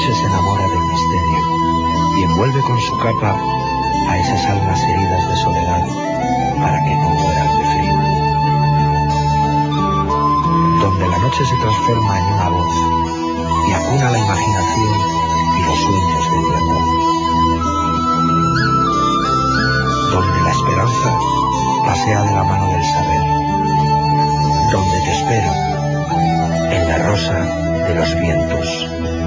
noche se enamora del misterio y envuelve con su capa a esas almas heridas de soledad para que no mueran de frío. Donde la noche se transforma en una voz y acuna la imaginación y los sueños de libertad. Donde la esperanza pasea de la mano del saber. Donde te espero, en la rosa de los vientos.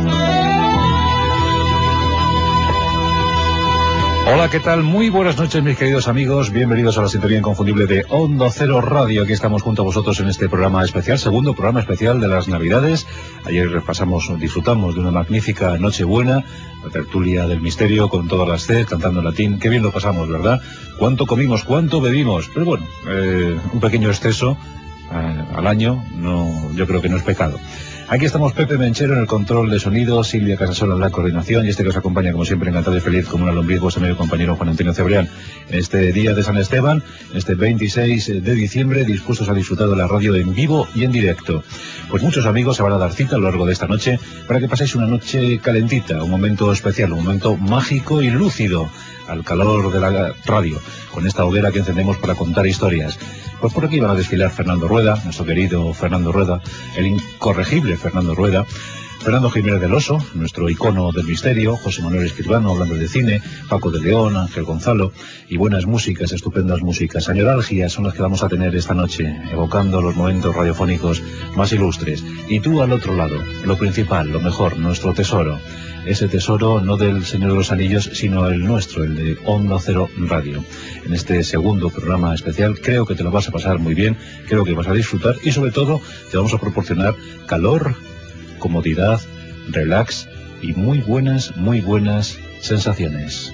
Hola, ¿qué tal? Muy buenas noches, mis queridos amigos. Bienvenidos a la sintonía inconfundible de Onda Cero Radio. Aquí estamos junto a vosotros en este programa especial, segundo programa especial de las Navidades. Ayer disfrutamos de una magnífica Nochebuena, la tertulia del misterio con todas las C, cantando en latín. Qué bien lo pasamos, ¿verdad? ¿Cuánto comimos? ¿Cuánto bebimos? Pero bueno, un pequeño exceso al año, yo creo que no es pecado. Aquí estamos Pepe Menchero en el control de sonido, Silvia Casasola en la coordinación y que os acompaña como siempre encantado y feliz como una lombriz, vuestro medio compañero Juan Antonio Cebrián. En este día de San Esteban, este 26 de diciembre, dispuestos a disfrutar de la radio en vivo y en directo. Pues muchos amigos se van a dar cita a lo largo de esta noche para que paséis una noche calentita, un momento especial, un momento mágico y lúcido al calor de la radio, con esta hoguera que encendemos para contar historias. Pues por aquí van a desfilar Fernando Rueda, nuestro querido Fernando Rueda, el incorregible Fernando Rueda, Fernando Jiménez del Oso, nuestro icono del misterio, José Manuel Escribano hablando de cine, Paco de León, Ángel Gonzalo, y buenas músicas, estupendas músicas. Añoralgias son las que vamos a tener esta noche, evocando los momentos radiofónicos más ilustres. Y tú al otro lado, lo principal, lo mejor, nuestro tesoro. Ese tesoro no del Señor de los Anillos, sino el nuestro, el de Onda Cero Radio. En este segundo programa especial creo que te lo vas a pasar muy bien, creo que vas a disfrutar y sobre todo te vamos a proporcionar calor, comodidad, relax y muy buenas sensaciones.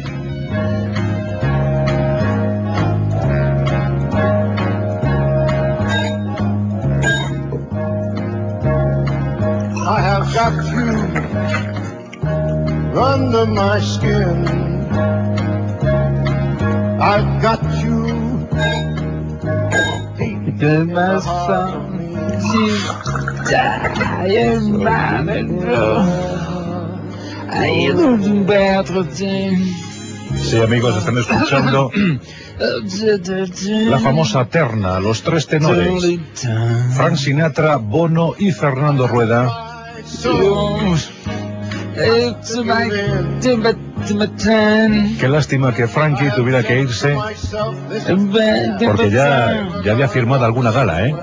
I have got you under my skin. I've got you deep in my heart of me. Sí, amigos, están escuchando la famosa terna, los tres tenores, Frank Sinatra, Bono y Fernando Rueda. Qué lástima que Frankie tuviera que irse, porque ya había firmado alguna gala, ¿eh?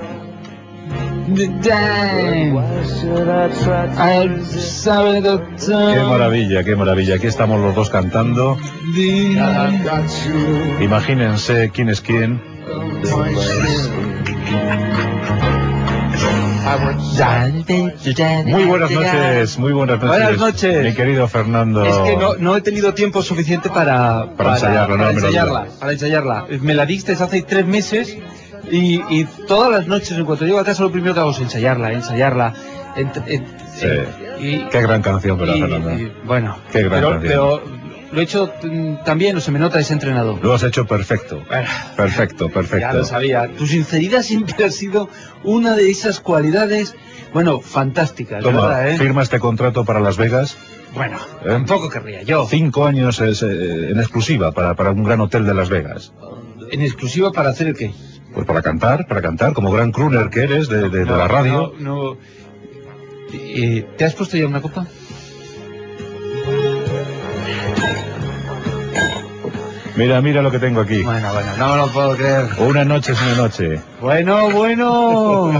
Qué maravilla, aquí estamos los dos cantando. Imagínense quién es quién. Muy buenas noches. Buenas noches, mi querido Fernando. Es que no he tenido tiempo suficiente para ensayarla. Me la diste hace 3 meses y todas las noches en cuanto llego a casa lo primero que hago es ensayarla. Qué gran canción, ¿verdad, Fernando? Bueno, qué gran canción. Pero lo he hecho también, o se me nota, es entrenado. Lo has hecho perfecto. Perfecto. Ya lo sabía. Tu sinceridad siempre ha sido una de esas cualidades, fantásticas. Toma, ¿verdad, firma este contrato para Las Vegas. Bueno, tampoco querría yo. 5 años en exclusiva para un gran hotel de Las Vegas. ¿En exclusiva para hacer el qué? Pues para cantar, como gran crooner que eres de la radio. No. ¿Te has puesto ya una copa? Mira lo que tengo aquí. Bueno, no me lo puedo creer. Una noche es una noche. Bueno.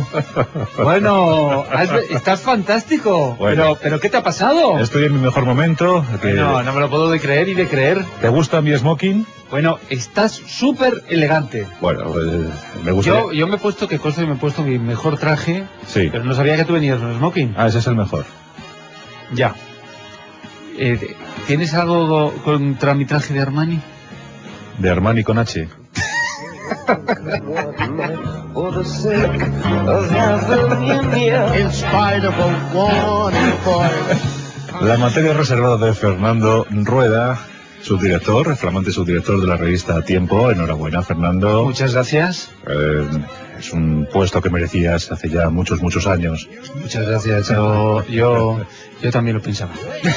Estás fantástico. Bueno. Pero ¿qué te ha pasado? Estoy en mi mejor momento. No me lo puedo creer y de creer. ¿Te gusta mi smoking? Bueno, estás súper elegante. Bueno, me gusta. Yo me he puesto, que cosa que me he puesto mi mejor traje. Sí. Pero no sabía que tú venías con smoking. Ah, ese es el mejor. Ya. ¿Tienes algo contra mi traje de Armani? De Armani con H. La materia reservada de Fernando Rueda, subdirector, flamante subdirector de la revista Tiempo. Enhorabuena, Fernando. Muchas gracias. Es un puesto que merecías hace ya muchos años. Muchas gracias. Yo también lo pensaba.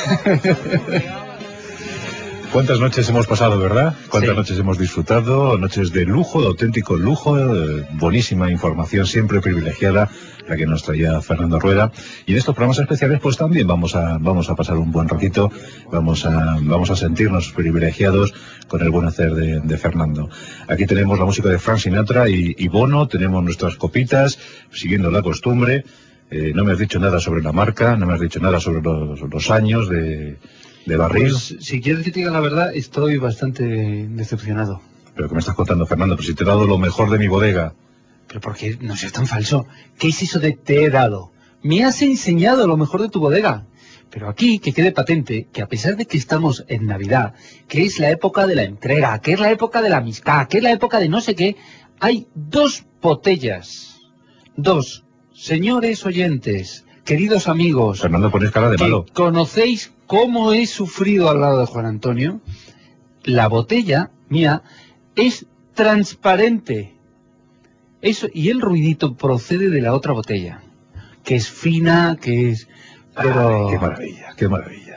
¿Cuántas noches hemos pasado, verdad? ¿Cuántas Sí. noches hemos disfrutado? Noches de lujo, de auténtico lujo, buenísima información, siempre privilegiada, la que nos traía Fernando Rueda. Y en estos programas especiales, pues también vamos a pasar un buen ratito, vamos a sentirnos privilegiados con el buen hacer de Fernando. Aquí tenemos la música de Frank Sinatra y Bono, tenemos nuestras copitas, siguiendo la costumbre. No me has dicho nada sobre la marca, no me has dicho nada sobre los años de barril. Pues, si quieres que te diga la verdad, estoy bastante decepcionado. ¿Pero qué me estás contando, Fernando? Pero si te he dado lo mejor de mi bodega. Pero ¿por qué no seas tan falso? ¿Qué es eso de te he dado? Me has enseñado lo mejor de tu bodega. Pero aquí que quede patente que a pesar de que estamos en Navidad, que es la época de la entrega, que es la época de la amistad, que es la época de no sé qué, hay 2 botellas. 2. Señores oyentes, queridos amigos, Fernando, pones cara de que malo. conocéis cómo he sufrido al lado de Juan Antonio, la botella mía es transparente. Eso, y el ruidito procede de la otra botella, que es fina, que es... Pero... Ay, qué maravilla, qué maravilla.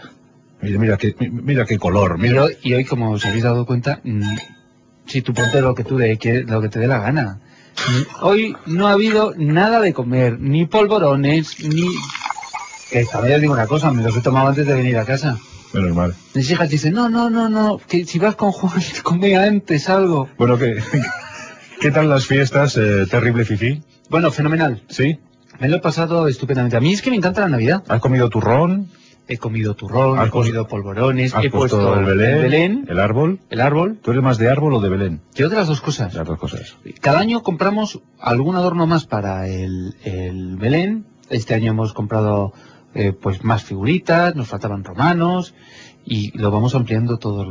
Mira qué color, mira. Y hoy, como os habéis dado cuenta, si tú ponte lo que lo que te dé la gana. Hoy no ha habido nada de comer, ni polvorones, ni... Que también os digo una cosa, me los he tomado antes de venir a casa. Menos mal. Mis hijas dicen, no, que si vas con Juan, come antes algo. Bueno, ¿qué tal las fiestas, terrible fifí? Bueno, fenomenal. ¿Sí? Me lo he pasado estupendamente. A mí es que me encanta la Navidad. ¿Has comido turrón? He comido turrón, ¿Has he comido polvorones, ¿Has he puesto puesto el Belén? el árbol? árbol. ¿Tú eres más de árbol o de Belén? Yo de las dos cosas. Las dos cosas. Cada año compramos algún adorno más para el Belén. Este año hemos comprado pues más figuritas, nos faltaban romanos y lo vamos ampliando todo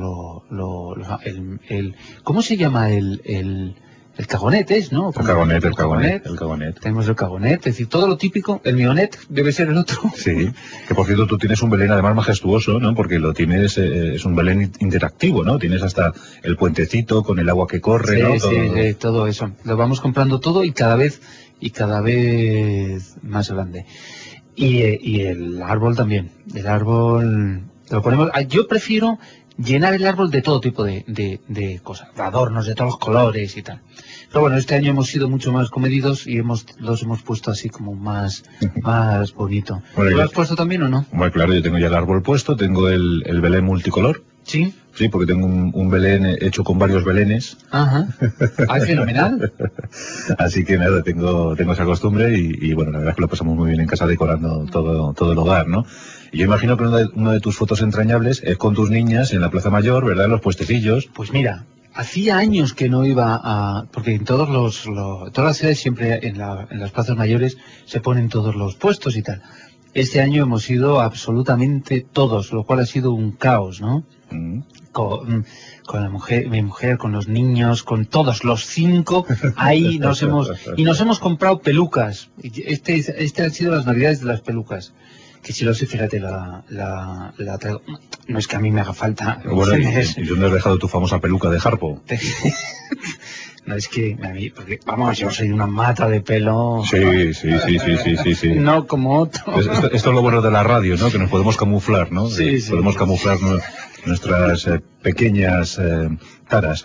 ¿cómo se llama el cagonet, ¿no? El cagonet. Tenemos el cagonet, es decir, todo lo típico. El mionet debe ser el otro. Sí, que por cierto tú tienes un Belén además majestuoso, ¿no? Porque lo tienes, es un Belén interactivo, ¿no? Tienes hasta el puentecito con el agua que corre, Sí, ¿no? sí, todo eso. Lo vamos comprando todo y cada vez más grande. Y el árbol también. El árbol lo ponemos. Yo prefiero llenar el árbol de todo tipo de cosas, de adornos de todos los colores y tal. Pero bueno, este año hemos sido mucho más comedidos y los hemos puesto así como más bonito. Bueno, ¿Lo has puesto también o no? Bueno, claro, yo tengo ya el árbol puesto, tengo el Belén multicolor. Sí. Sí, porque tengo un Belén hecho con varios Belenes. Ajá. Fenomenal. Así que nada, tengo esa costumbre y bueno, la verdad es que lo pasamos muy bien en casa decorando todo el hogar, ¿no? Y yo imagino que una de tus fotos entrañables es con tus niñas en la Plaza Mayor, ¿verdad? En los puestecillos. Pues mira, hacía años que no iba porque en todas las sedes siempre en las plazas mayores se ponen todos los puestos y tal. Este año hemos ido absolutamente todos, lo cual ha sido un caos, ¿no? Con mi mujer, con los niños, con todos los 5, ahí nos hemos comprado pelucas. Este han sido las navidades de las pelucas. Que si lo sé, fíjate, la traigo. No es que a mí me haga falta. Bueno, ¿y dónde has dejado tu famosa peluca de Harpo? No, es que a mí, porque vamos, yo soy una mata de pelo. Sí. No como otro. Esto es lo bueno de la radio, ¿no? Que nos podemos camuflar, ¿no? Sí. Podemos camuflar nuestras pequeñas taras.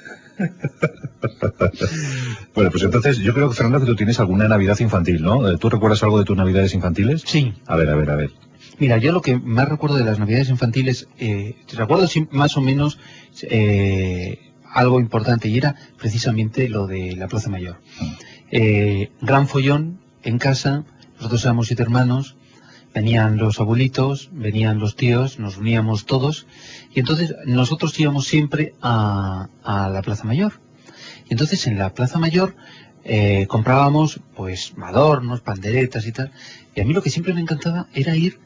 Bueno, pues entonces yo creo, Fernando, que tú tienes alguna Navidad infantil, ¿no? ¿Tú recuerdas algo de tus Navidades infantiles? Sí. A ver. Mira, yo lo que más recuerdo de las Navidades infantiles, recuerdo más o menos algo importante, y era precisamente lo de la Plaza Mayor. Gran follón en casa, nosotros éramos 7 hermanos, venían los abuelitos, venían los tíos, nos uníamos todos, y entonces nosotros íbamos siempre a la Plaza Mayor. Y entonces en la Plaza Mayor comprábamos pues adornos, panderetas y tal, y a mí lo que siempre me encantaba era ir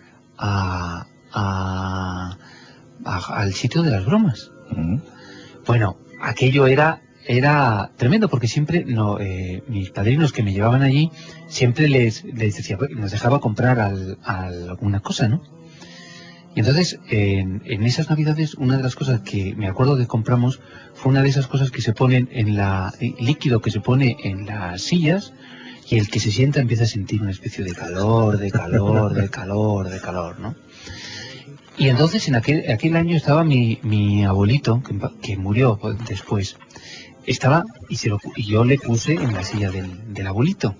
al sitio de las bromas. Bueno, aquello era tremendo, porque siempre mis padrinos que me llevaban allí, siempre les decía, nos dejaba comprar alguna cosa, ¿no? Y entonces, en esas navidades, una de las cosas que me acuerdo que compramos fue una de esas cosas que se ponen líquido que se pone en las sillas, y el que se sienta empieza a sentir una especie de calor, ¿no? Y entonces en aquel año estaba mi abuelito, que murió después. Estaba, y yo le puse en la silla del abuelito.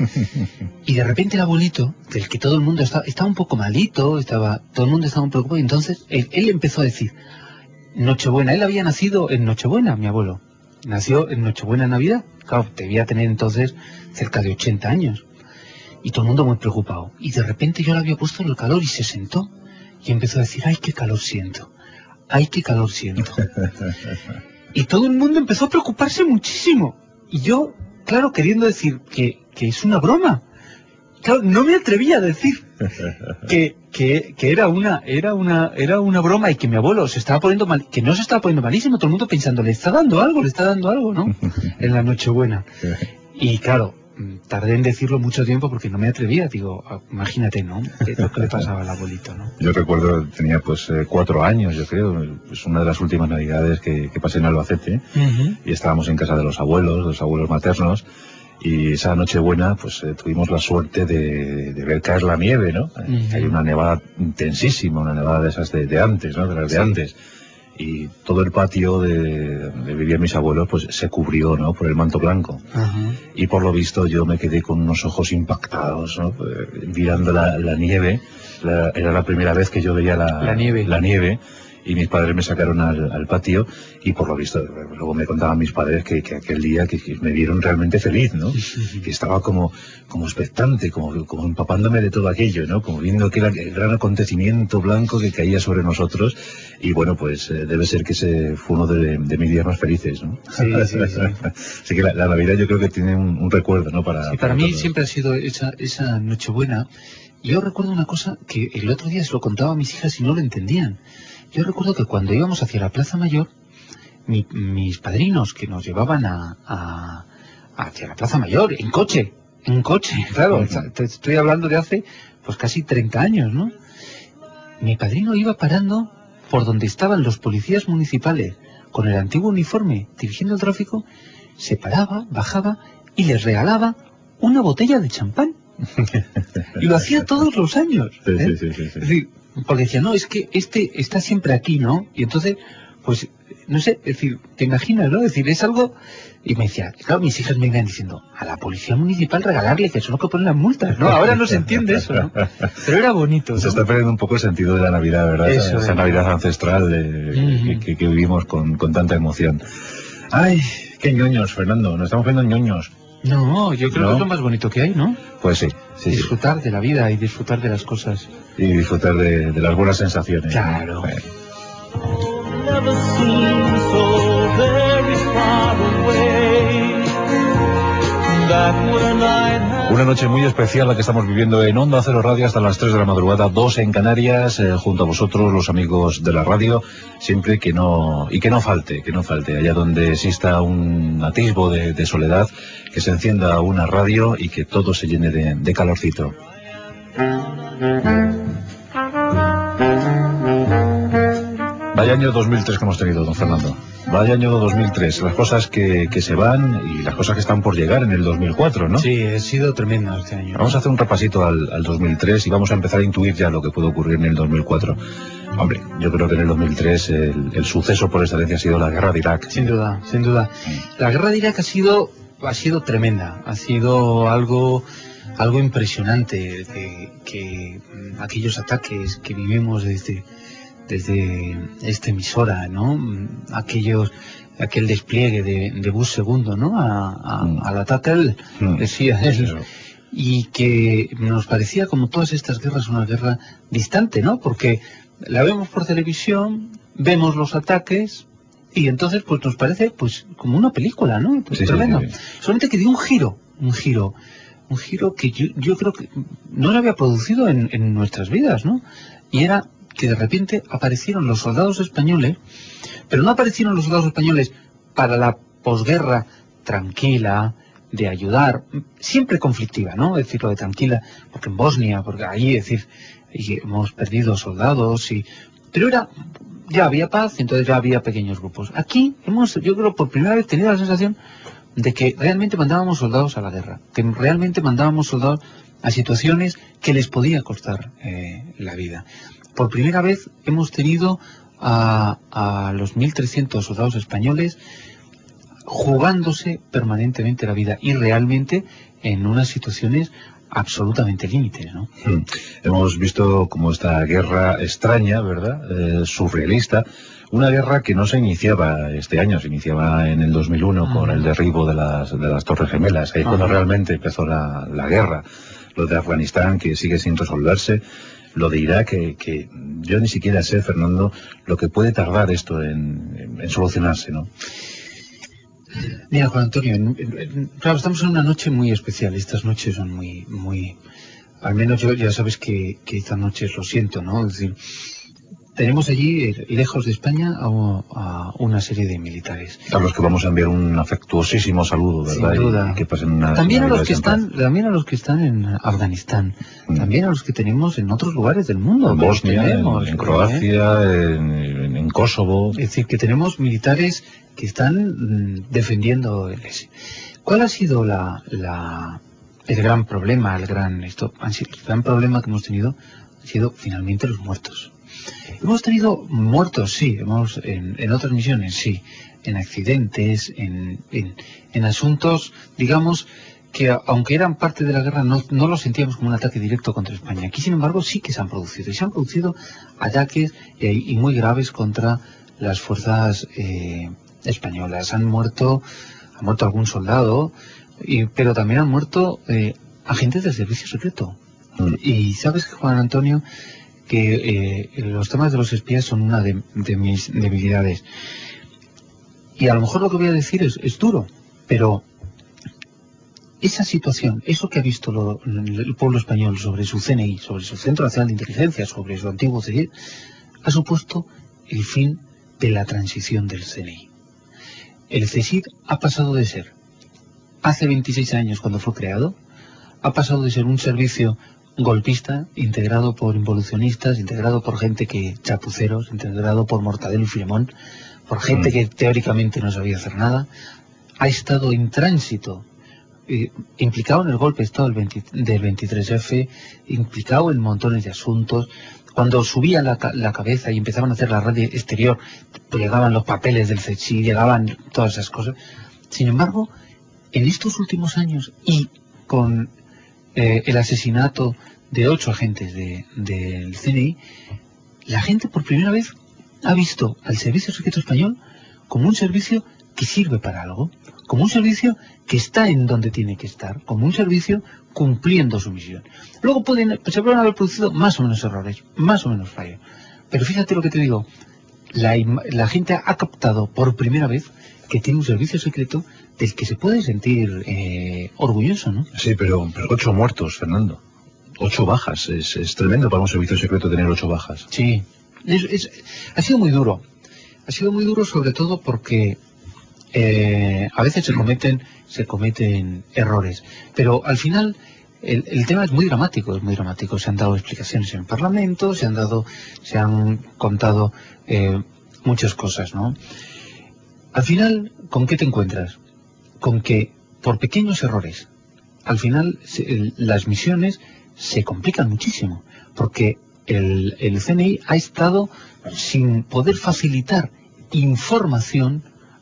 Y de repente el abuelito, del que todo el mundo estaba un poco malito, todo el mundo estaba un poco preocupado, y entonces él empezó a decir, Nochebuena, él había nacido en Nochebuena, mi abuelo. Nació en Nochebuena, Navidad. Claro, debía tener entonces cerca de 80 años. Y todo el mundo muy preocupado. Y de repente yo le había puesto el calor y se sentó. Y empezó a decir, ¡ay, qué calor siento! ¡Ay, qué calor siento! Y todo el mundo empezó a preocuparse muchísimo. Y yo, claro, queriendo decir que es una broma. Claro, no me atrevía a decir que era una broma y que mi abuelo se estaba poniendo mal, que no se estaba poniendo malísimo, todo el mundo pensando, le está dando algo, ¿no? En la Nochebuena. Y claro, tardé en decirlo mucho tiempo porque no me atrevía, digo, imagínate, ¿no? Lo que le pasaba al abuelito, ¿no? Yo recuerdo, tenía pues 4 años, yo creo, es una de las últimas navidades que pasé en Albacete, y estábamos en casa de los abuelos maternos, y esa Nochebuena pues tuvimos la suerte de ver caer la nieve, ¿no? Hay una nevada intensísima, una nevada de esas de antes, ¿no? De las de antes. Y todo el patio de vivían mis abuelos pues se cubrió, ¿no? Por el manto blanco. Y por lo visto yo me quedé con unos ojos impactados, ¿no? Mirando la nieve. Era la primera vez que yo veía la nieve. Y mis padres me sacaron al patio, y por lo visto luego me contaban mis padres que aquel día que me vieron realmente feliz, ¿no? Que estaba como expectante, como empapándome de todo aquello, ¿no? Como viendo que era el gran acontecimiento blanco que caía sobre nosotros. Y bueno, pues debe ser que ese fue uno de mis días más felices, ¿no? Sí. Así que la Navidad yo creo que tiene un recuerdo, ¿no? Para mí todos. siempre ha sido esa Nochebuena. Yo recuerdo una cosa que el otro día se lo contaba a mis hijas y no lo entendían. Yo recuerdo que cuando íbamos hacia la Plaza Mayor, mis padrinos que nos llevaban hacia la Plaza Mayor, en coche, claro, te estoy hablando de hace pues casi 30 años, ¿no? Mi padrino iba parando por donde estaban los policías municipales con el antiguo uniforme dirigiendo el tráfico, se paraba, bajaba y les regalaba una botella de champán. Y lo hacía todos los años. Sí. Es decir, porque decía, no, es que este está siempre aquí, ¿no? Y entonces, pues, no sé, es decir, te imaginas, ¿no? Es decir, es algo... Y me decía, claro, mis hijas me iban diciendo, a la policía municipal regalarle, que eso es lo que ponen las multas, ¿no? Ahora no se entiende eso, ¿no? Pero era bonito, ¿no? Se está perdiendo un poco el sentido de la Navidad, ¿verdad? Esa Navidad ancestral que vivimos con tanta emoción. ¡Ay, qué ñoños, Fernando! Nos estamos viendo ñoños. No, yo creo que es lo más bonito que hay, ¿no? Pues sí. Disfrutar de la vida y disfrutar de las cosas. Y disfrutar de las buenas sensaciones. Claro. Una noche muy especial la que estamos viviendo en Onda Cero Radio hasta las 3 de la madrugada, 2 en Canarias, junto a vosotros, los amigos de la radio, siempre que no falte, allá donde exista un atisbo de soledad, que se encienda una radio y que todo se llene de calorcito. Vaya año 2003 que hemos tenido, don Fernando. Vaya año 2003. Las cosas que se van y las cosas que están por llegar en el 2004, ¿no? Sí, ha sido tremendo este año. Vamos a hacer un repasito al 2003 y vamos a empezar a intuir ya lo que puede ocurrir en el 2004. Hombre, yo creo que en el 2003 el suceso por excelencia ha sido la guerra de Irak. Sin duda. La guerra de Irak ha sido tremenda. Ha sido algo impresionante, que aquellos ataques que vivimos desde esta emisora, ¿no? Aquel despliegue de Bush II, ¿no? Al ataque, decía él, y que nos parecía, como todas estas guerras, una guerra distante, ¿no? Porque la vemos por televisión, vemos los ataques, y entonces pues nos parece pues como una película, ¿no? Pues tremendo. Sí. Solamente que dio un giro que yo creo que no se había producido en nuestras vidas, ¿no? Y era que de repente aparecieron los soldados españoles, pero no aparecieron los soldados españoles para la posguerra tranquila, de ayudar, siempre conflictiva, ¿no? Es decir, lo de tranquila, porque en Bosnia, porque ahí, es decir, y hemos perdido soldados, pero ya había paz, entonces ya había pequeños grupos. Aquí yo creo, por primera vez tenido la sensación de que realmente mandábamos soldados a la guerra, que realmente mandábamos soldados a situaciones que les podía costar la vida. Por primera vez hemos tenido a los 1.300 soldados españoles jugándose permanentemente la vida y realmente en unas situaciones absolutamente límites, ¿no? Hemos visto como esta guerra extraña, ¿verdad? Surrealista. Una guerra que no se iniciaba este año, se iniciaba en el 2001 con el derribo de las Torres Gemelas. Ahí cuando realmente empezó la guerra. Lo de Afganistán, que sigue sin resolverse. Lo de Irak, que yo ni siquiera sé, Fernando, lo que puede tardar esto en solucionarse, ¿no? Mira, Juan Antonio, claro, estamos en una noche muy especial. Estas noches son muy... Al menos yo, ya sabes que estas noches lo siento, ¿no? Es decir, tenemos allí, lejos de España, a una serie de militares. A los que vamos a enviar un afectuosísimo saludo, ¿verdad? Sin duda. Y que pasen una también a los que están en Afganistán, también a los que tenemos en otros lugares del mundo. En Bosnia, en Croacia, en Kosovo. Es decir, que tenemos militares que están defendiendo el ese. ¿Cuál ha sido el gran problema, el gran problema que hemos tenido? Han sido finalmente los muertos. Hemos tenido muertos, sí, en otras misiones, sí, en accidentes, en asuntos, digamos, que aunque eran parte de la guerra, no lo sentíamos como un ataque directo contra España. Aquí, sin embargo, sí que se han producido. Y se han producido ataques y muy graves contra las fuerzas españolas. Ha muerto algún soldado, pero también han muerto agentes del servicio secreto. Y sabes, Juan Antonio, que los temas de los espías son una de mis debilidades. Y a lo mejor lo que voy a decir es duro, pero esa situación, eso que ha visto el pueblo español sobre su CNI, sobre su Centro Nacional de Inteligencia, sobre su antiguo CNI, ha supuesto el fin de la transición del CNI. El CSIC ha pasado de ser, hace 26 años cuando fue creado, ha pasado de ser un servicio golpista, integrado por involucionistas, integrado por gente chapuceros, integrado por Mortadelo y Filemón, por gente que teóricamente no sabía hacer nada, ha estado en tránsito, implicado en el golpe de Estado del 23F, implicado en montones de asuntos. Cuando subían la cabeza y empezaban a hacer la radio exterior, pues llegaban los papeles del CSIC, llegaban todas esas cosas. Sin embargo, en estos últimos años y con el asesinato de 8 agentes del CNI, la gente por primera vez ha visto al Servicio Secreto Español como un servicio que sirve para algo, como un servicio que está en donde tiene que estar, como un servicio cumpliendo su misión. Luego se pueden haber producido más o menos errores, más o menos fallos, pero fíjate lo que te digo, la gente ha captado por primera vez que tiene un servicio secreto del que se puede sentir orgulloso, ¿no? Sí, pero 8 muertos, Fernando. 8 bajas. Es tremendo para un servicio secreto tener 8 bajas. Sí. Ha sido muy duro. Ha sido muy duro sobre todo porque a veces se cometen errores. Pero al final el tema es muy dramático, es muy dramático. Se han dado explicaciones en el Parlamento, se han contado muchas cosas, ¿no? Al final, ¿con qué te encuentras? Con que por pequeños errores, al final las misiones se complican muchísimo, porque el CNI ha estado sin poder facilitar información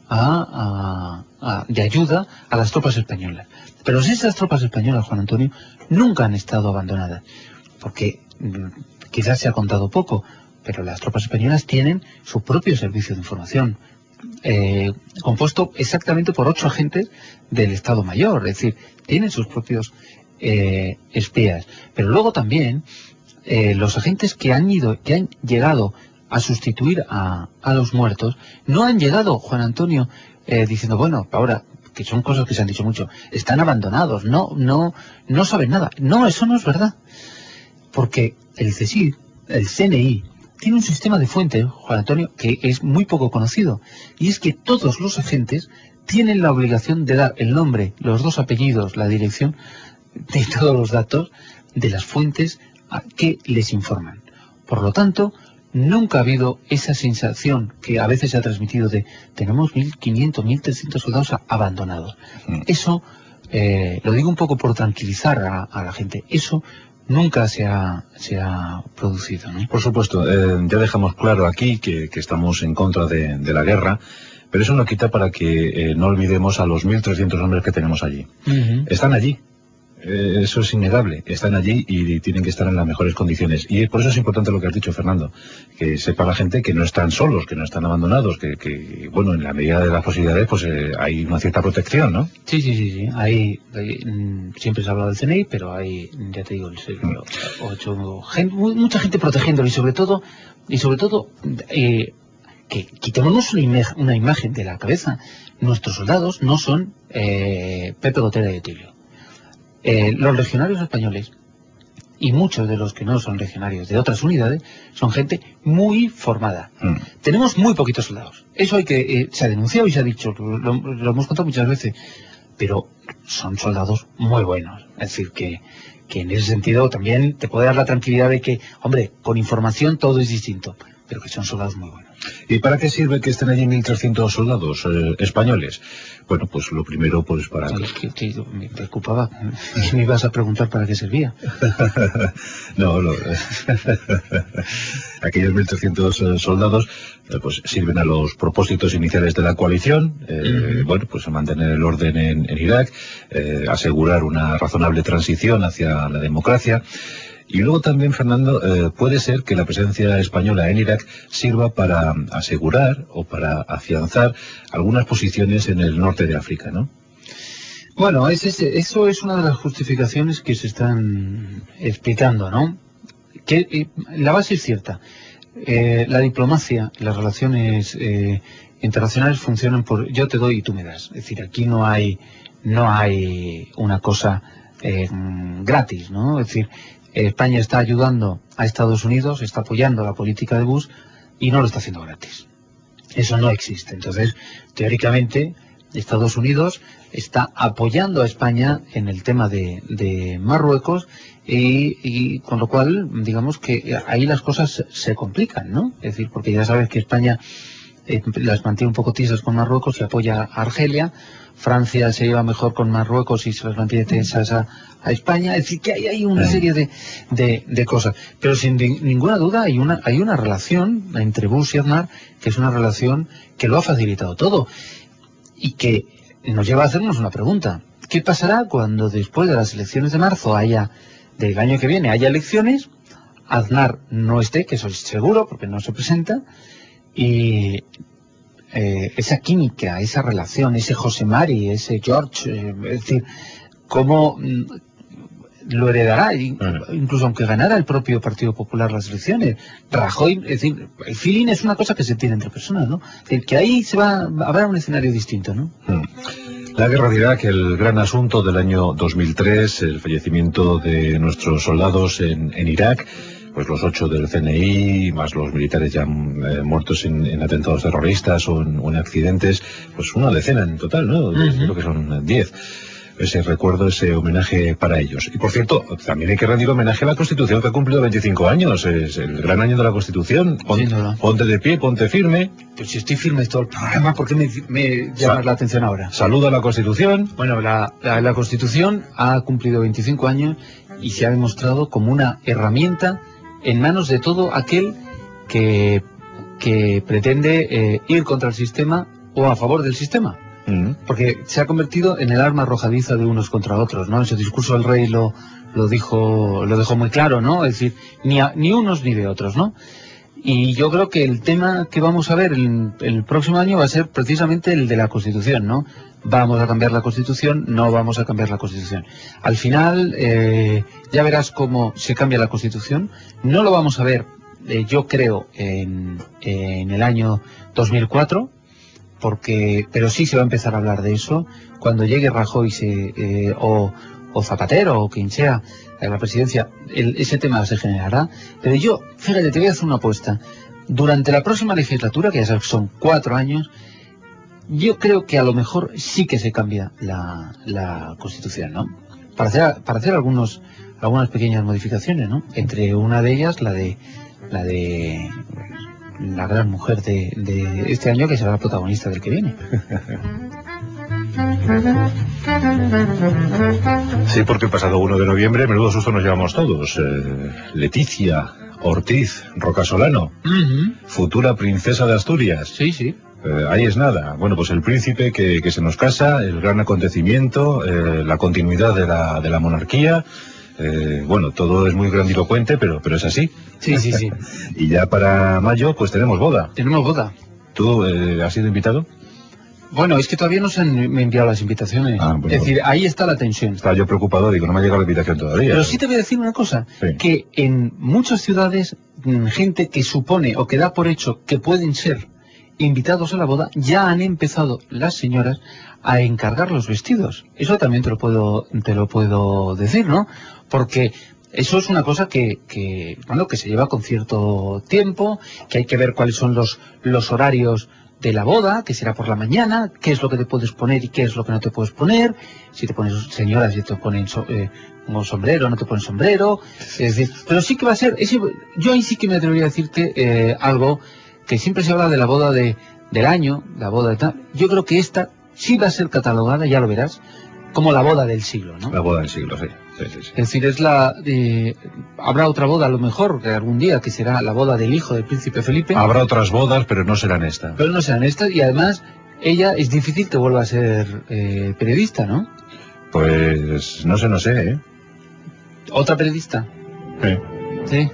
de ayuda a las tropas españolas. Pero esas tropas españolas, Juan Antonio, nunca han estado abandonadas, porque quizás se ha contado poco, pero las tropas españolas tienen su propio servicio de información, compuesto exactamente por 8 agentes del Estado Mayor, es decir, tienen sus propios espías. Pero luego también los agentes que han llegado a sustituir a los muertos, no han llegado, Juan Antonio, diciendo, bueno, ahora, que son cosas que se han dicho mucho, están abandonados, no saben nada. No, eso no es verdad. Porque el CSIC, el CNI, tiene un sistema de fuentes, Juan Antonio, que es muy poco conocido. Y es que todos los agentes tienen la obligación de dar el nombre, los 2 apellidos, la dirección de todos los datos de las fuentes que les informan. Por lo tanto, nunca ha habido esa sensación que a veces se ha transmitido de tenemos 1.500, 1.300 soldados abandonados. Eso, lo digo un poco por tranquilizar a la gente, eso nunca se ha producido, ¿no? Por supuesto, ya dejamos claro aquí que estamos en contra de la guerra, pero eso no quita para que no olvidemos a los 1.300 hombres que tenemos allí. Están allí. Eso es innegable, están allí y tienen que estar en las mejores condiciones. Y por eso es importante lo que has dicho, Fernando, que sepa la gente que no están solos, que no están abandonados, que bueno, en la medida de las posibilidades, pues hay una cierta protección, ¿no? Sí. Hay, siempre se ha hablado del CNI, pero hay, ya te digo, mucha gente protegiéndolo y sobre todo, que quitémonos una imagen de la cabeza. Nuestros soldados no son Pepe Gotera y Otilio. Los legionarios españoles y muchos de los que no son legionarios de otras unidades son gente muy formada. Tenemos muy poquitos soldados. Eso se ha denunciado y se ha dicho, lo hemos contado muchas veces, pero son soldados muy buenos. Es decir, que en ese sentido también te puede dar la tranquilidad de que, hombre, con información todo es distinto, pero que son soldados muy buenos. ¿Y para qué sirve que estén allí 1.300 soldados españoles? Bueno, pues lo primero, pues para... Me preocupaba. Me ibas a preguntar para qué servía. No, aquellos 1.300 soldados pues sirven a los propósitos iniciales de la coalición, bueno, pues a mantener el orden en Irak, asegurar una razonable transición hacia la democracia. Y luego también, Fernando, puede ser que la presencia española en Irak sirva para asegurar o para afianzar algunas posiciones en el norte de África, ¿no? Bueno, eso es una de las justificaciones que se están explicando, ¿no? Que la base es cierta. La diplomacia, las relaciones internacionales funcionan por yo te doy y tú me das. Es decir, aquí no hay una cosa gratis, ¿no? Es decir, España está ayudando a Estados Unidos, está apoyando la política de Bush y no lo está haciendo gratis. Eso no existe. Entonces, teóricamente, Estados Unidos está apoyando a España en el tema de Marruecos y con lo cual, digamos que ahí las cosas se complican, ¿no? Es decir, porque ya sabes que España las mantiene un poco tiesas con Marruecos y apoya a Argelia. Francia se lleva mejor con Marruecos y se las mantiene tensas a España. Es decir, que hay una serie de cosas. Pero sin ninguna duda hay una relación entre Bush y Aznar que es una relación que lo ha facilitado todo. Y que nos lleva a hacernos una pregunta. ¿Qué pasará cuando después de las elecciones de marzo del año que viene haya elecciones? Aznar no esté, que eso es seguro porque no se presenta. Y esa química, esa relación, ese José Mari, ese George, es decir, ¿cómo lo heredará? Incluso aunque ganara el propio Partido Popular las elecciones, Rajoy, es decir, el feeling es una cosa que se tiene entre personas, ¿no? Es decir, que ahí habrá un escenario distinto, ¿no? La guerra de Irak, el gran asunto del año 2003, el fallecimiento de nuestros soldados en Irak, pues los 8 del CNI, más los militares ya muertos en atentados terroristas o en accidentes, pues una decena en total, ¿no? Creo que son 10. Ese recuerdo, ese homenaje para ellos. Y por cierto, también hay que rendir homenaje a la Constitución que ha cumplido 25 años. Es el gran año de la Constitución. Ponte de pie, ponte firme. Pues si estoy firme todo el programa, ¿por qué me llamas la atención ahora? Saluda a la Constitución. Bueno, la Constitución ha cumplido 25 años y se ha demostrado como una herramienta en manos de todo aquel que pretende ir contra el sistema o a favor del sistema. Porque se ha convertido en el arma arrojadiza de unos contra otros, ¿no? En su discurso el rey lo dejó muy claro, ¿no? Es decir, ni unos ni de otros, ¿no? Y yo creo que el tema que vamos a ver el próximo año va a ser precisamente el de la Constitución, ¿no? ¿Vamos a cambiar la Constitución? No vamos a cambiar la Constitución. Al final, ya verás cómo se cambia la Constitución. No lo vamos a ver, yo creo, en el año 2004, pero sí se va a empezar a hablar de eso cuando llegue Rajoy o Zapatero o quien sea a la presidencia. Ese tema se generará, pero yo, fíjate, te voy a hacer una apuesta. Durante la próxima legislatura, que ya sabes que son 4 años, yo creo que a lo mejor sí que se cambia la Constitución, ¿no? Para hacer algunas pequeñas modificaciones, ¿no? Entre una de ellas la de la gran mujer de este año, que será la protagonista del que viene. Sí, porque el pasado 1 de noviembre, menudo susto nos llevamos todos. Leticia Ortiz Rocasolano, futura princesa de Asturias. Sí, sí. Ahí es nada. Bueno, pues el príncipe que se nos casa, el gran acontecimiento, la continuidad de la monarquía. Bueno, todo es muy grandilocuente, pero es así. Sí, sí, sí. Y ya para mayo, pues tenemos boda. Tenemos boda. ¿Tú has sido invitado? Bueno, es que todavía no se han enviado las invitaciones. Bueno, es decir, ahí está la tensión. Estaba yo preocupado, digo, no me ha llegado la invitación todavía. Pero sí te voy a decir una cosa, sí. Que en muchas ciudades, gente que supone o que da por hecho que pueden ser invitados a la boda, ya han empezado las señoras a encargar los vestidos. Eso también te lo puedo decir, ¿no? Porque eso es una cosa que se lleva con cierto tiempo, que hay que ver cuáles son los horarios de la boda, que será por la mañana, qué es lo que te puedes poner y qué es lo que no te puedes poner, si te pones señoras, si te ponen un sombrero, no te pones sombrero, es decir, pero sí que va a ser, yo ahí sí que me atrevería a decirte algo, que siempre se habla de la boda del año, la boda de tal, yo creo que esta sí va a ser catalogada, ya lo verás, como la boda del siglo, ¿no? La boda del siglo, sí. Sí. Es decir, habrá otra boda a lo mejor algún día, que será la boda del hijo del príncipe Felipe. Habrá otras bodas, pero no serán esta. Pero no serán estas, y además ella es difícil que vuelva a ser periodista, ¿no? Pues no sé, ¿eh? ¿Otra periodista? Sí. Sí.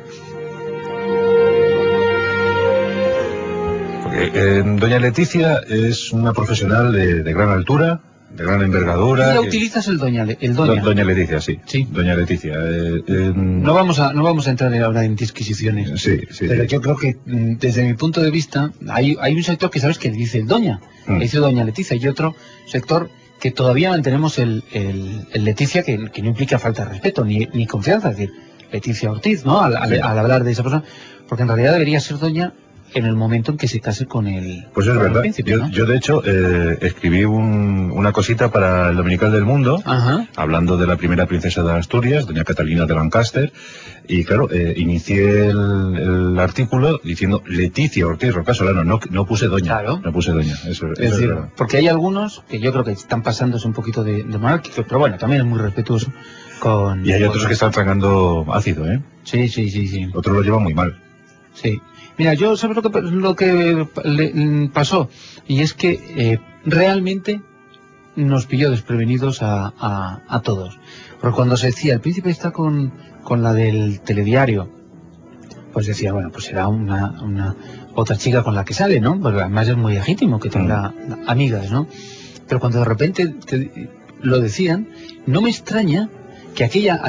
Porque doña Leticia es una profesional de gran altura, de gran envergadura. ¿Ya utilizas el doña? Doña Leticia, sí. Doña Leticia. No vamos a entrar ahora en disquisiciones. Sí. Pero yo creo que, desde mi punto de vista, hay un sector que sabes que le dice doña, le dice doña Leticia, y otro sector que todavía mantenemos el Leticia, que no implica falta de respeto ni confianza, es decir, Leticia Ortiz, ¿no? Al hablar de esa persona, porque en realidad debería ser doña en el momento en que se case con el Pues es verdad. príncipe, ¿no? Yo de hecho escribí una cosita para el Dominical del Mundo. Ajá. Hablando de la primera princesa de Asturias, doña Catalina de Lancaster, y claro, inicié el artículo diciendo Leticia Ortiz Rocasolano, no puse doña. Claro. No puse doña, eso es decir, es verdad. porque hay algunos que yo creo que están pasándose un poquito de monárquicos, pero bueno, también es muy respetuoso con... Y hay otros que están tragando ácido, ¿eh? Sí. Otros lo llevan muy mal. Sí. Mira, yo sabes lo que le pasó, y es que realmente nos pilló desprevenidos a todos. Porque cuando se decía, el príncipe está con la del telediario, pues decía, bueno, pues será una otra chica con la que sale, ¿no? Porque además es muy legítimo que tenga amigas, ¿no? Pero cuando de repente lo decían, no me extraña que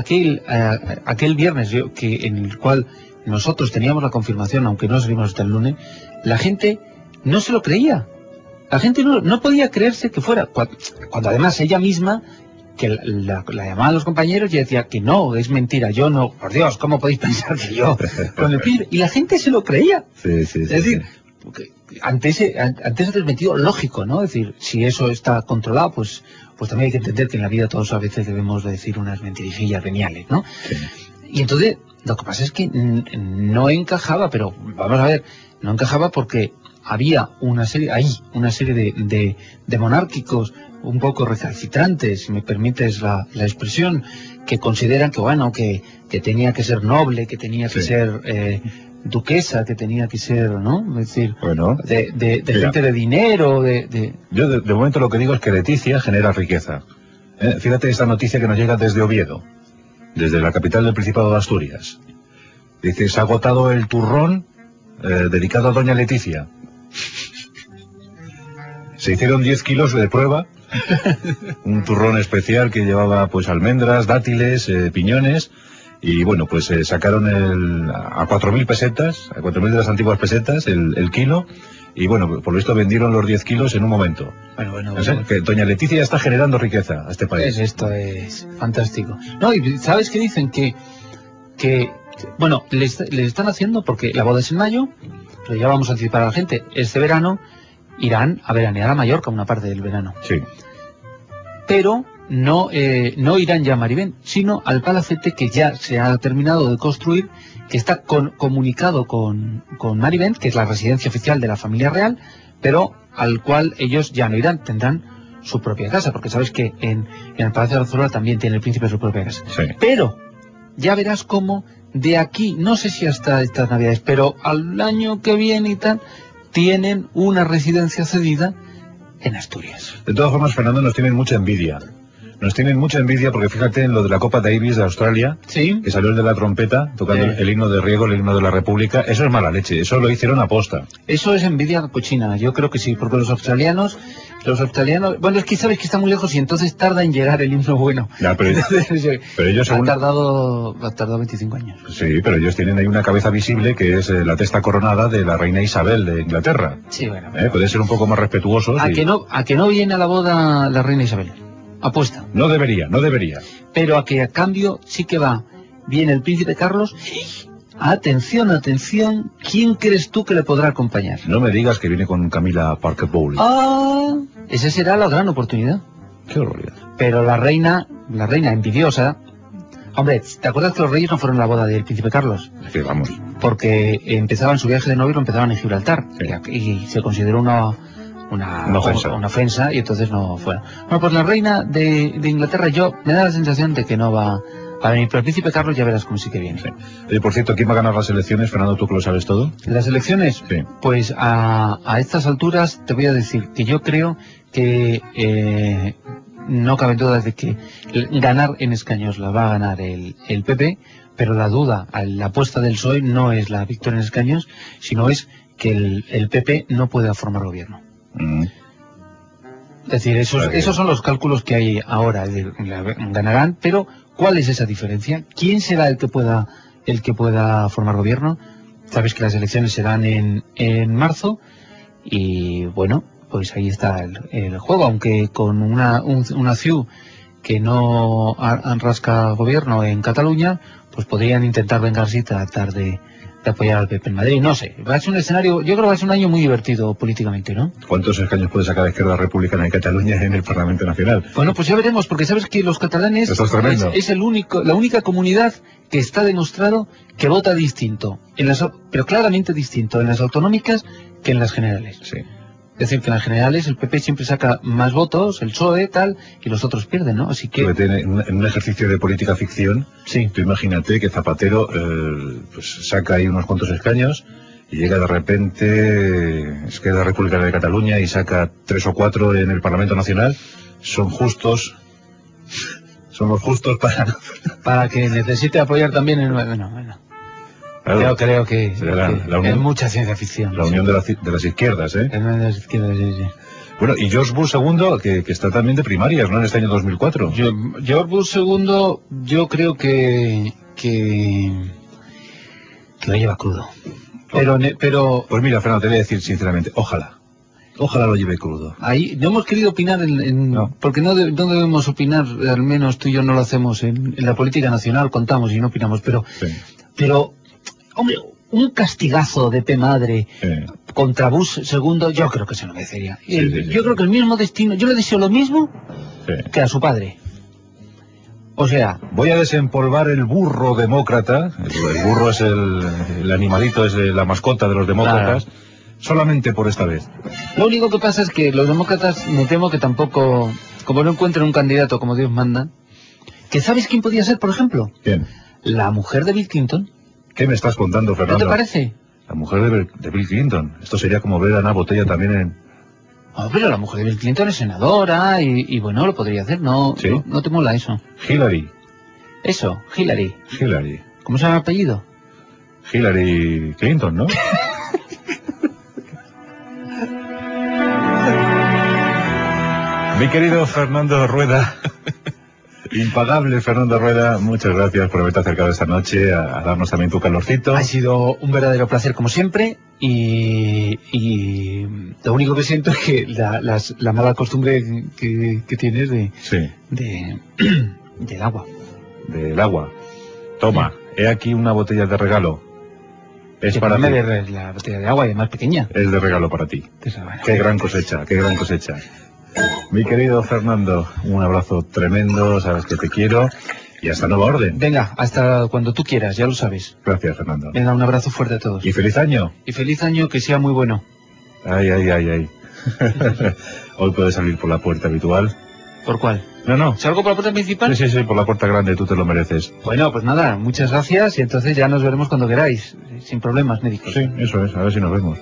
aquel viernes en el cual nosotros teníamos la confirmación, aunque no salimos hasta el lunes, la gente no se lo creía. La gente no podía creerse que fuera, cuando además ella misma, que la llamaban los compañeros y decía que no, es mentira, yo no, por Dios, ¿cómo podéis pensar que yo con el príncipe? Y la gente se lo creía. Sí. Es decir, ante ese desmentido lógico, ¿no? Es decir, si eso está controlado, pues también hay que entender que en la vida todos a veces debemos decir unas mentirijillas geniales, ¿no? Sí. Y entonces, lo que pasa es que no encajaba, pero vamos a ver, no encajaba porque había una serie de monárquicos un poco recalcitrantes, si me permites la expresión, que consideran que bueno, que tenía que ser noble, que tenía que ser duquesa, que tenía que ser, ¿no? Es decir, bueno, de gente de dinero, Yo de momento lo que digo es que Leticia genera riqueza. Fíjate esta noticia que nos llega desde Oviedo, desde la capital del Principado de Asturias. Dice, se ha agotado el turrón dedicado a doña Leticia. Se hicieron 10 kilos de prueba, un turrón especial que llevaba pues almendras, dátiles, piñones, y bueno, pues sacaron a 4.000 pesetas, a 4.000 de las antiguas pesetas, el kilo, y bueno, por lo visto vendieron los 10 kilos en un momento. Bueno. Que doña Leticia ya está generando riqueza a este país. Esto es fantástico. No, y ¿sabes qué dicen? Que bueno, le están haciendo, porque la boda es en mayo, pero ya vamos a anticipar a la gente, este verano, irán a veranear a Mallorca una parte del verano. Sí. Pero no irán ya a Marivent, sino al palacete que ya se ha terminado de construir, que está comunicado con Marivent, que es la residencia oficial de la familia real, pero al cual ellos ya no irán, tendrán su propia casa, porque sabes que en el Palacio de la Zarzuela también tiene el príncipe su propia casa. Sí. Pero ya verás cómo de aquí, no sé si hasta estas navidades, pero al año que viene y tal, tienen una residencia cedida en Asturias. De todas formas, Fernando, nos tienen mucha envidia. Nos tienen mucha envidia porque fíjate en lo de la Copa Davis de Australia, Sí. que salió el de la trompeta, tocando el himno de Riego, el himno de la República. Eso es mala leche, eso lo hicieron a posta. Eso es envidia cochina, yo creo que sí, porque los australianos, bueno, es que sabes que está muy lejos y entonces tarda en llegar el himno bueno. Ya, pero ellos ha según... tardado 25 años. Sí, pero ellos tienen ahí una cabeza visible que es la testa coronada de la reina Isabel de Inglaterra. Sí, bueno. Puede ser un poco más respetuosos. ¿A que no viene a la boda la reina Isabel? Apuesta. No debería. Pero a que a cambio sí que va. Viene el príncipe Carlos. Atención, ¿quién crees tú que le podrá acompañar? No me digas que viene con Camila Parker Bowles. Esa será la gran oportunidad. Qué horroridad. Pero la reina envidiosa. Hombre, ¿te acuerdas que los reyes no fueron a la boda del príncipe Carlos? Es que vamos. Porque empezaban su viaje de novio, lo empezaban en Gibraltar. Sí. Y se consideró una ofensa y entonces no fueron. Bueno, pues la reina de Inglaterra, me da la sensación de que no va a venir, pero el príncipe Carlos ya verás cómo sí que viene. Sí. Oye, por cierto, ¿quién va a ganar las elecciones? Fernando, ¿tú que lo sabes todo? ¿Las elecciones? Sí. Pues a estas alturas te voy a decir que yo creo que no cabe dudas de que ganar en escaños la va a ganar el PP, pero la apuesta del PSOE no es la victoria en escaños, sino es que el PP no pueda formar gobierno. Es decir, esos son los cálculos que hay ahora. Ganarán, pero ¿cuál es esa diferencia? ¿Quién será el que pueda formar gobierno? Sabes que las elecciones serán en marzo y bueno, pues ahí está el juego, aunque con una CiU que no rasca gobierno en Cataluña, pues podrían intentar vengarse y tratar de apoyar al PP en Madrid. No sé, va a ser un escenario, yo creo que va a ser un año muy divertido políticamente, ¿no? ¿Cuántos escaños puede sacar la Izquierda Republicana de Cataluña en el Parlamento Nacional? Bueno, pues ya veremos, porque sabes que los catalanes es la única comunidad que está demostrado que vota distinto, pero claramente distinto en las autonómicas que en las generales. Sí. Es decir, que en las generales el PP siempre saca más votos, el PSOE, tal, y los otros pierden, ¿no? Así que... En un ejercicio de política ficción, sí. Tú imagínate que Zapatero pues saca ahí unos cuantos escaños y llega de repente Izquierda Republicana de Cataluña y saca 3 o 4 en el Parlamento Nacional. Son los justos para que necesite apoyar también en... Bueno. Claro, creo que es mucha ciencia ficción. La unión de las izquierdas, ¿eh? La unión de las izquierdas, sí. Bueno, y George Bush II, que está también de primarias, ¿no? En este año 2004. George Bush II, yo creo que lo lleva crudo. Pero... Pues mira, Fernando, te voy a decir sinceramente, ojalá lo lleve crudo. Ahí no hemos querido opinar No. porque no debemos opinar, al menos tú y yo no lo hacemos en la política nacional, contamos y no opinamos, pero... Sí. Pero, hombre, un castigazo de P. Madre contra Bush II, yo creo que se lo merecería. Sí. Yo creo que el mismo destino, yo le deseo lo mismo que a su padre. O sea... Voy a desempolvar el burro demócrata. El burro es el animalito, es la mascota de los demócratas. Claro. Solamente por esta vez. Lo único que pasa es que los demócratas, me temo que tampoco, como no encuentran un candidato como Dios manda, que ¿sabes quién podía ser, por ejemplo? ¿Quién? La mujer de Bill Clinton. ¿Qué me estás contando, Fernando? ¿No te parece? La mujer de Bill Clinton. Esto sería como ver a Ana Botella también en... Oh, pero la mujer de Bill Clinton es senadora y bueno, lo podría hacer, ¿no? ¿Sí? No te mola eso. Hillary. Eso, Hillary. Hillary. ¿Cómo se llama el apellido? Hillary Clinton, ¿no? Mi querido Fernando Rueda, impagable Fernando Rueda, muchas gracias por haberte acercado esta noche a darnos también tu calorcito. Ha sido un verdadero placer como siempre y lo único que siento es que la mala costumbre que tienes del agua. Del agua. Toma, he aquí una botella de regalo. Es que para me ti. de la botella de agua y más pequeña. Es de regalo para ti. Bueno. Qué gran cosecha, qué gran cosecha. Mi querido Fernando, un abrazo tremendo, sabes que te quiero y hasta nueva orden. Venga, hasta cuando tú quieras, ya lo sabes. Gracias, Fernando. Venga, un abrazo fuerte a todos. Y feliz año. Y feliz año, que sea muy bueno. Ay, ay, ay, ay. Hoy puedes salir por la puerta habitual. ¿Por cuál? No. ¿Salgo por la puerta principal? Sí, por la puerta grande, tú te lo mereces. Bueno, pues nada, muchas gracias y entonces ya nos veremos cuando queráis, sin problemas médicos. Sí, eso es, a ver si nos vemos.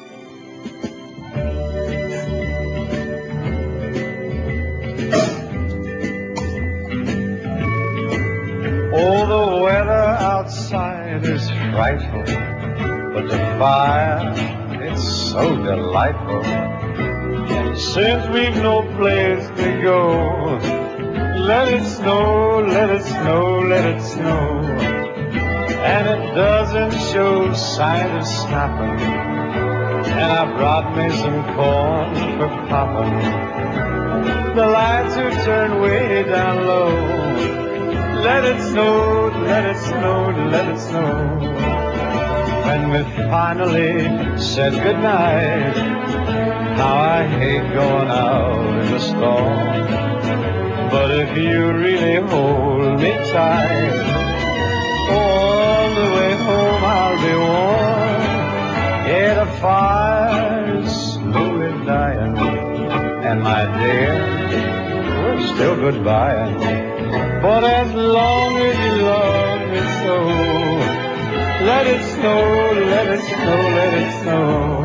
Oh, the weather outside is frightful, but the fire, it's so delightful. And since we've no place to go, let it snow, let it snow, let it snow. And it doesn't show sign of stopping. And I brought me some corn for popping. The lights are turned way down low. Let it snow, let it snow, let it snow. When we finally said goodnight, how I hate going out in the storm. But if you really hold me tight, all the way home I'll be warm. Yeah, the fire's slowly dying, and my dear, we're still goodbye. But as long as you love me so, let it snow, let it snow, let it snow.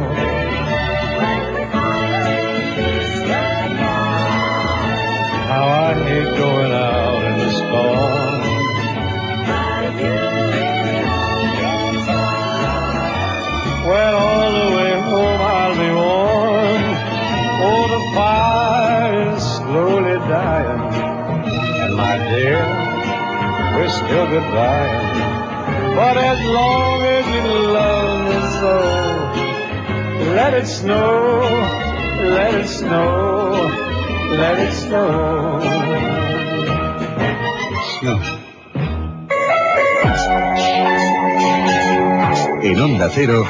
How I hate going out in the storm. When all the way home I'll be warm. Oh, the fire is slowly dying. And my dear, we're still goodbye. But as long as you love me so, let it snow, let it snow, let it snow. Snow. En Onda Cero,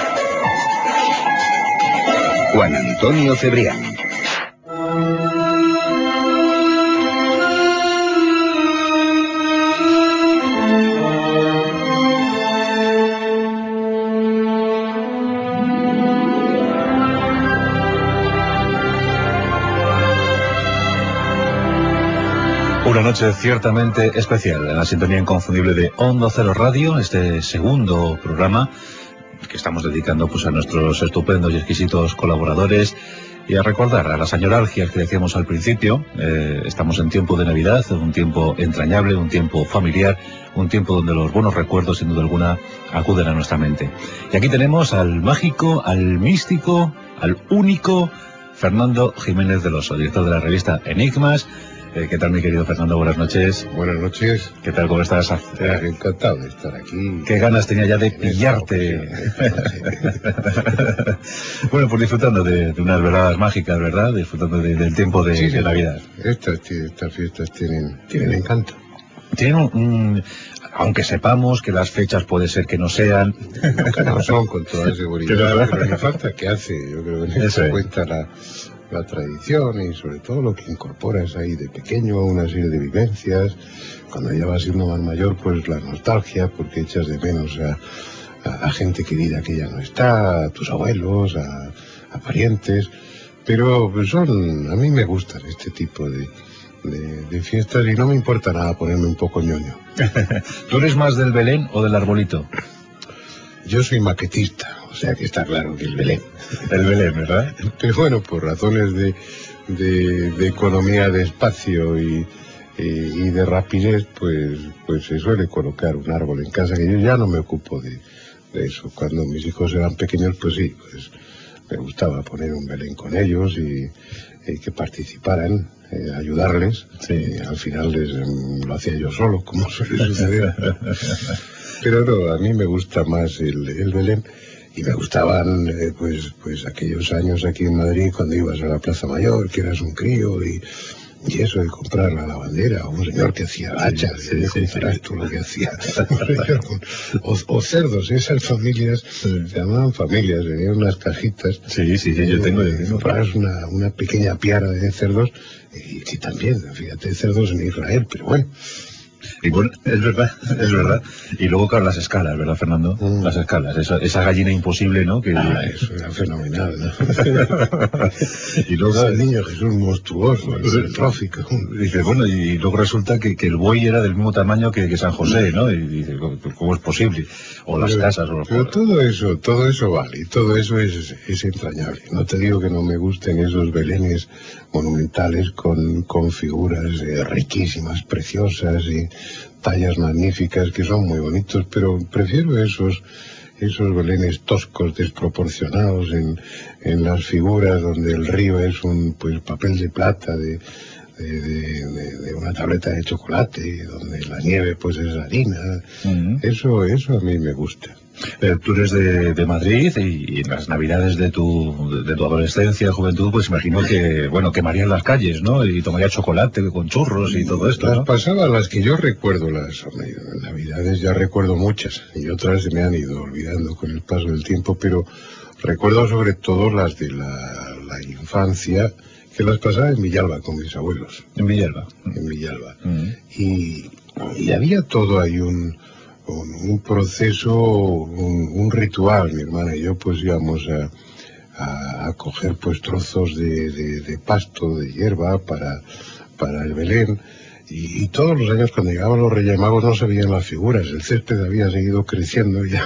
Juan Antonio Cebrián. Una noche ciertamente especial en la sintonía inconfundible de Onda Cero Radio, este segundo programa que estamos dedicando pues a nuestros estupendos y exquisitos colaboradores y a recordar a las añoralgias que decíamos al principio. Estamos en tiempo de Navidad, un tiempo entrañable, un tiempo familiar, un tiempo donde los buenos recuerdos sin duda alguna acuden a nuestra mente. Y aquí tenemos al mágico, al místico, al único Fernando Jiménez del Oso, director de la revista Enigmas. ¿Qué tal, mi querido Fernando? Buenas noches. Buenas noches. ¿Qué tal? ¿Cómo estás? Encantado de estar aquí. Qué ganas tenía ya de pillarte. Bueno, pues disfrutando de unas veladas mágicas, ¿verdad? Disfrutando del tiempo de Navidad. Estas fiestas tienen encanto. Tienen aunque sepamos que las fechas puede ser que no sean. Que no son, con toda seguridad, pero ni falta que hace. Yo creo que en esto cuenta la tradición y sobre todo lo que incorporas ahí de pequeño, una serie de vivencias. Cuando ya vas siendo más mayor, pues la nostalgia, porque echas de menos a gente querida que ya no está, a tus abuelos, a parientes. Pero pues a mí me gustan este tipo de fiestas y no me importa nada ponerme un poco ñoño. ¿Tú eres más del Belén o del arbolito? Yo soy maquetista, o sea que está claro que el Belén. El Belén, ¿verdad? Pero bueno, por razones de economía de espacio y de rapidez, pues se suele colocar un árbol en casa, que yo ya no me ocupo de eso. Cuando mis hijos eran pequeños, pues sí, pues me gustaba poner un Belén con ellos y que participaran, ayudarles. Sí. Al final lo hacía yo solo, como suele suceder. Pero no, a mí me gusta más el Belén. Y me gustaban pues aquellos años aquí en Madrid cuando ibas a la Plaza Mayor, que eras un crío y Y eso de comprar la lavandera, o un señor que hacía hachas, tú lo que hacía. o cerdos, esas familias, se llamaban familias, venían unas cajitas. Yo tengo. Compras una pequeña piara de cerdos, y también, fíjate, cerdos en Israel, pero bueno. Y bueno, es verdad. Y luego, claro, las escalas, ¿verdad, Fernando? Las escalas, esa gallina imposible, ¿no? Eso era fenomenal, ¿no? Y luego el niño Jesús monstruoso, trófico. Dice, bueno, y luego resulta que el buey era del mismo tamaño que San José, ¿no? Y dice, ¿cómo es posible? O las casas, o los... Pero todo eso vale, todo eso es entrañable. No te digo que no me gusten esos belenes monumentales con figuras riquísimas, preciosas y tallas magníficas que son muy bonitos, pero prefiero esos belenes toscos, desproporcionados en las figuras donde el río es un papel de plata de una tableta de chocolate, donde la nieve pues es harina. Eso a mí me gusta. Pero tú eres de Madrid y en las navidades de tu adolescencia, juventud, pues imagino que, bueno, quemarían las calles, ¿no? Y tomaría chocolate con churros y todo esto, ¿no? Las que yo recuerdo, las navidades ya recuerdo muchas, y otras se me han ido olvidando con el paso del tiempo, pero recuerdo sobre todo las de la infancia, que las pasaba en Villalba con mis abuelos. ¿En Villalba? En Villalba. Y había todo ahí un proceso, un ritual. Mi hermana y yo pues íbamos a coger pues trozos de pasto, de hierba para el Belén, y todos los años cuando llegaban los Reyes Magos no se veían las figuras, el césped había seguido creciendo y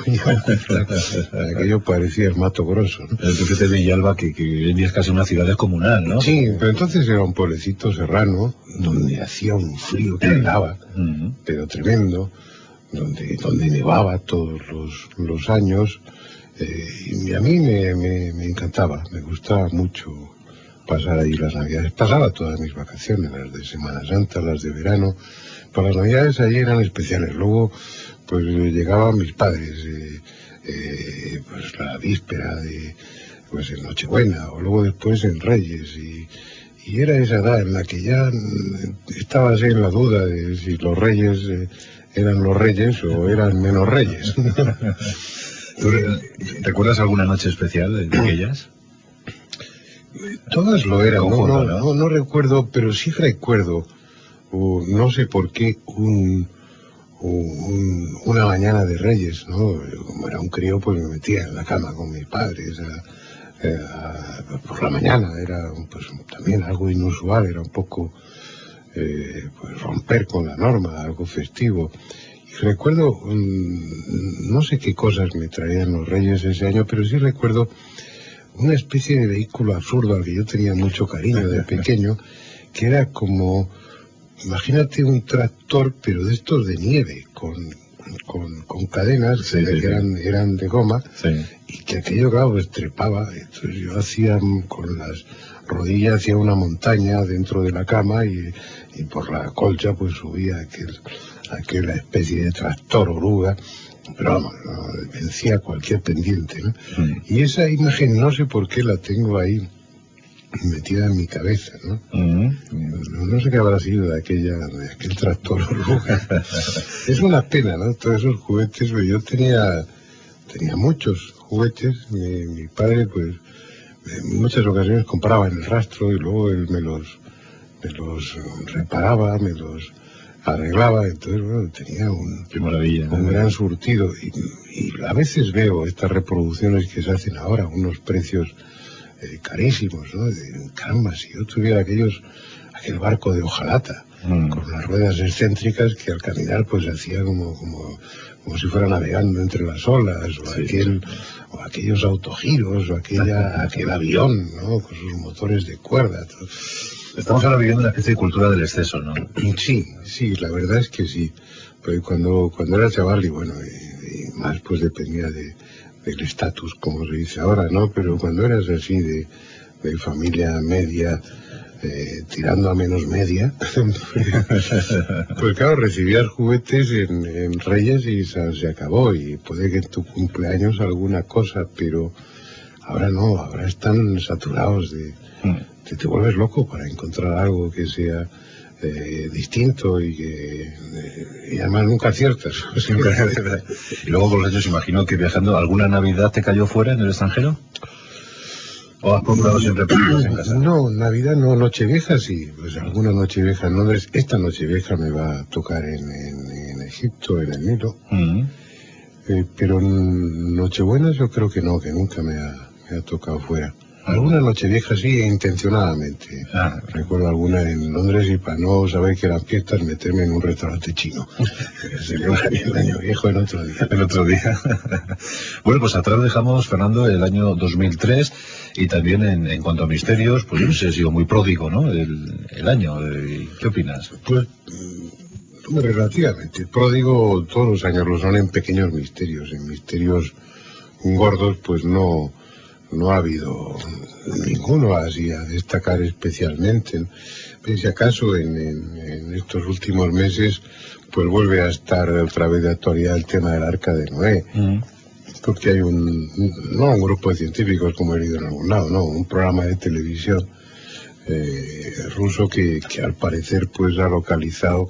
aquello parecía el Mato Grosso, ¿no? El césped de Villalba, que hoy en día es casi una ciudad descomunal, ¿no? Sí, pero entonces era un pueblecito serrano donde hacía un frío que helaba, pero tremendo, donde nevaba todos los años, y a mí me encantaba, me gustaba mucho pasar ahí las navidades. Pasaba todas mis vacaciones, las de Semana Santa, las de verano, pero las navidades ahí eran especiales. Luego pues llegaban mis padres, pues la víspera de en Nochebuena, o luego después en Reyes, y era esa edad en la que ya estabas en la duda de si los Reyes eran los Reyes o eran menos Reyes. ¿Recuerdas alguna noche especial de aquellas? Todas lo eran, no recuerdo, pero sí recuerdo, no sé por qué, una mañana de Reyes, ¿no? Como era un crío, pues me metía en la cama con mis padres por la mañana. Era pues también algo inusual, era un poco pues romper con la norma, algo festivo. Y recuerdo, no sé qué cosas me traían los Reyes ese año, pero sí recuerdo una especie de vehículo absurdo al que yo tenía mucho cariño de pequeño, que era como, imagínate un tractor, pero de estos de nieve, con cadenas que eran de goma, y que aquello, claro, pues trepaba. Entonces yo hacía con las rodillas, hacía una montaña dentro de la cama, y por la colcha pues subía aquella especie de tractor oruga, pero vamos, vencía cualquier pendiente, ¿no? Y esa imagen no sé por qué la tengo ahí metida en mi cabeza, ¿no? No sé qué habrá sido de aquel tractor oruga. Es una pena, ¿no? Todos esos juguetes, pues yo tenía muchos juguetes. Mi padre pues en muchas ocasiones compraba en el rastro y luego él me los reparaba, me los arreglaba. Entonces, bueno, tenía un gran surtido, y a veces veo estas reproducciones que se hacen ahora, unos precios carísimos, ¿no? Caramba, si yo tuviera aquel barco de hojalata con las ruedas excéntricas que al caminar pues hacía como si fuera navegando entre las olas, o aquellos autogiros, o aquel avión, ¿no? Con sus motores de cuerda. Estamos ahora viviendo una especie de cultura del exceso, ¿no? Sí, la verdad es que sí. Pero cuando era chaval, y bueno, y más pues dependía del estatus, como se dice ahora, ¿no? Pero cuando eras así de familia media, tirando a menos media, pues claro, recibías juguetes en Reyes y se acabó. Y puede que en tu cumpleaños alguna cosa, pero ahora no, ahora están saturados te vuelves loco para encontrar algo que sea distinto y que y además nunca aciertas. Y luego con los años imagino que viajando, ¿alguna Navidad te cayó fuera en el extranjero? ¿O has procurado siempre películas en casa? No, Navidad no, Nochevieja sí, pues alguna Nochevieja en Londres. Esta Nochevieja me va a tocar en Egipto, en el Nilo. Pero Nochebuena yo creo que no, que nunca me ha tocado fuera. Alguna Nochevieja sí, intencionadamente. Recuerdo alguna en Londres y para no saber que eran fiestas meterme en un restaurante chino. El año viejo el otro día. Bueno, pues atrás dejamos, Fernando, el año 2003 y también en cuanto a misterios, pues no sé, ha sido muy pródigo, ¿no? El año. ¿Qué opinas? Pues relativamente pródigo, todos los años lo son en pequeños misterios. En misterios gordos pues no ha habido ninguno así a destacar especialmente. Si acaso en estos últimos meses pues vuelve a estar otra vez de actualidad el tema del Arca de Noé. Porque hay no un grupo de científicos como he leído en algún lado, no, un programa de televisión ruso que al parecer pues ha localizado